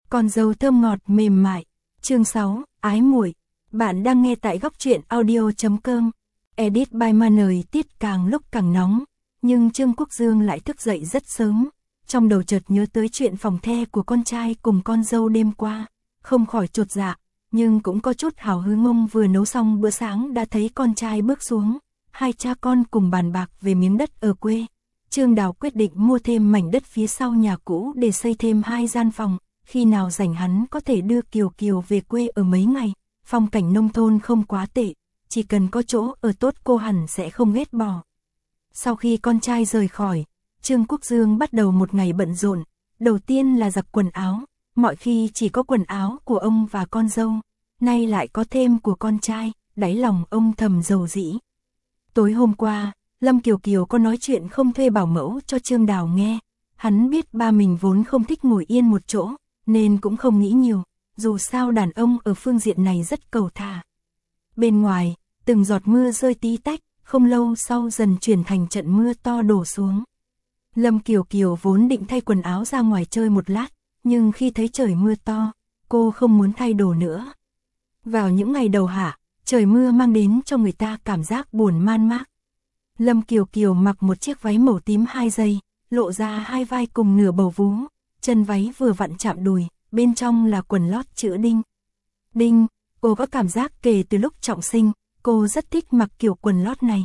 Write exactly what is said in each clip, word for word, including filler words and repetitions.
Con dâu thơm ngọt mềm mại. Chương sáu, ái muội. Bạn đang nghe tại góc truyện audio chấm com. Edit by Manời. Tiết càng lúc càng nóng, nhưng Trương Quốc Dương lại thức dậy rất sớm. Trong đầu chợt nhớ tới chuyện phòng the của con trai cùng con dâu đêm qua, không khỏi chột dạ, nhưng cũng có chút hào hứng. Ông vừa nấu xong bữa sáng đã thấy con trai bước xuống, hai cha con cùng bàn bạc về miếng đất ở quê. Trương Đào quyết định mua thêm mảnh đất phía sau nhà cũ để xây thêm hai gian phòng, khi nào rảnh hắn có thể đưa Kiều Kiều về quê ở mấy ngày. Phong cảnh nông thôn không quá tệ, chỉ cần có chỗ ở tốt cô hẳn sẽ không ghét bỏ. Sau khi con trai rời khỏi, Trương Quốc Dương bắt đầu một ngày bận rộn. Đầu tiên là giặt quần áo, mọi khi chỉ có quần áo của ông và con dâu, nay lại có thêm của con trai, đáy lòng ông thầm dầu dĩ. Tối hôm qua, Lâm Kiều Kiều có nói chuyện không thuê bảo mẫu cho Trương Đào nghe. Hắn biết ba mình vốn không thích ngồi yên một chỗ, nên cũng không nghĩ nhiều, dù sao đàn ông ở phương diện này rất cầu thả. Bên ngoài, từng giọt mưa rơi tí tách, không lâu sau dần chuyển thành trận mưa to đổ xuống. Lâm Kiều Kiều vốn định thay quần áo ra ngoài chơi một lát, nhưng khi thấy trời mưa to, cô không muốn thay đồ nữa. Vào những ngày đầu hạ, trời mưa mang đến cho người ta cảm giác buồn man mác. Lâm Kiều Kiều mặc một chiếc váy màu tím hai dây, lộ ra hai vai cùng nửa bầu vú, chân váy vừa vặn chạm đùi, bên trong là quần lót chữ đinh. Đinh, cô có cảm giác kể từ lúc trọng sinh, cô rất thích mặc kiểu quần lót này.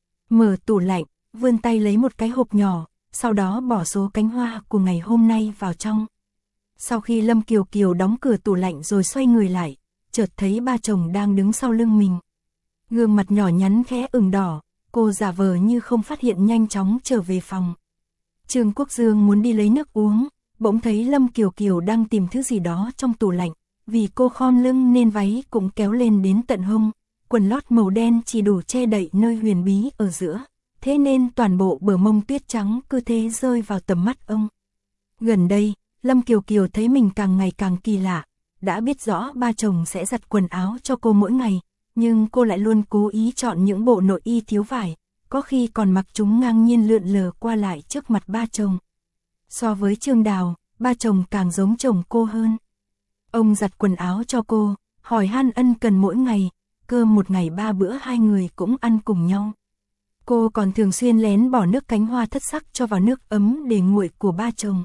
Mở tủ lạnh, vươn tay lấy một cái hộp nhỏ, sau đó bỏ số cánh hoa của ngày hôm nay vào trong. Sau khi Lâm Kiều Kiều đóng cửa tủ lạnh rồi xoay người lại, chợt thấy ba chồng đang đứng sau lưng mình. Gương mặt nhỏ nhắn khẽ ửng đỏ, cô giả vờ như không phát hiện, nhanh chóng trở về phòng. Trương Quốc Dương muốn đi lấy nước uống, bỗng thấy Lâm Kiều Kiều đang tìm thứ gì đó trong tủ lạnh. Vì cô khom lưng nên váy cũng kéo lên đến tận hông, quần lót màu đen chỉ đủ che đậy nơi huyền bí ở giữa, thế nên toàn bộ bờ mông tuyết trắng cứ thế rơi vào tầm mắt ông. Gần đây, Lâm Kiều Kiều thấy mình càng ngày càng kỳ lạ, đã biết rõ ba chồng sẽ giặt quần áo cho cô mỗi ngày, nhưng cô lại luôn cố ý chọn những bộ nội y thiếu vải, có khi còn mặc chúng ngang nhiên lượn lờ qua lại trước mặt ba chồng. So với Trương Đào, ba chồng càng giống chồng cô hơn. Ông giặt quần áo cho cô, hỏi han ân cần mỗi ngày, cơm một ngày ba bữa hai người cũng ăn cùng nhau. Cô còn thường xuyên lén bỏ nước cánh hoa thất sắc cho vào nước ấm để nguội của ba chồng.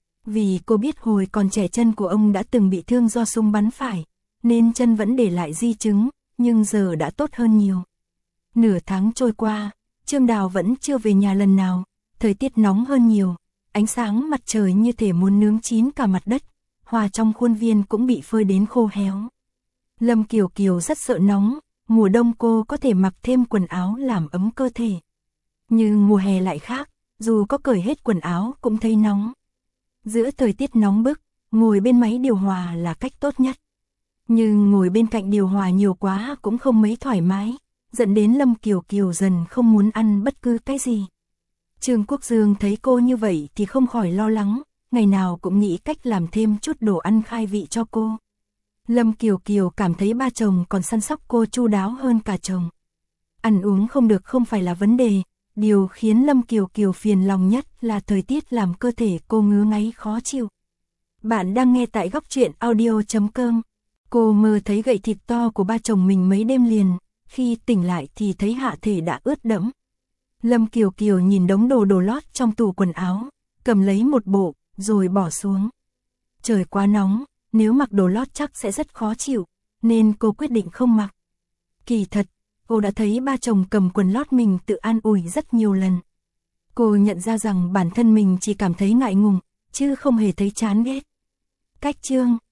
Vì cô biết hồi còn trẻ chân của ông đã từng bị thương do súng bắn phải, nên chân vẫn để lại di chứng, nhưng giờ đã tốt hơn nhiều. Nửa tháng trôi qua, Trương Đào vẫn chưa về nhà lần nào, thời tiết nóng hơn nhiều, ánh sáng mặt trời như thể muốn nướng chín cả mặt đất, hoa trong khuôn viên cũng bị phơi đến khô héo. Lâm Kiều Kiều rất sợ nóng, mùa đông cô có thể mặc thêm quần áo làm ấm cơ thể. Nhưng mùa hè lại khác, dù có cởi hết quần áo cũng thấy nóng. Giữa thời tiết nóng bức, ngồi bên máy điều hòa là cách tốt nhất. Nhưng ngồi bên cạnh điều hòa nhiều quá cũng không mấy thoải mái, dẫn đến Lâm Kiều Kiều dần không muốn ăn bất cứ cái gì. Trương Quốc Dương thấy cô như vậy thì không khỏi lo lắng, ngày nào cũng nghĩ cách làm thêm chút đồ ăn khai vị cho cô. Lâm Kiều Kiều cảm thấy ba chồng còn săn sóc cô chu đáo hơn cả chồng. Ăn uống không được không phải là vấn đề, điều khiến Lâm Kiều Kiều phiền lòng nhất là thời tiết làm cơ thể cô ngứa ngáy khó chịu. Bạn đang nghe tại góc truyện audio chấm com. Cô mơ thấy gậy thịt to của ba chồng mình mấy đêm liền, khi tỉnh lại thì thấy hạ thể đã ướt đẫm. Lâm Kiều Kiều nhìn đống đồ đồ lót trong tủ quần áo, cầm lấy một bộ, rồi bỏ xuống. Trời quá nóng, nếu mặc đồ lót chắc sẽ rất khó chịu, nên cô quyết định không mặc. Kỳ thật, cô đã thấy ba chồng cầm quần lót mình tự an ủi rất nhiều lần. Cô nhận ra rằng bản thân mình chỉ cảm thấy ngại ngùng, chứ không hề thấy chán ghét. Cách chương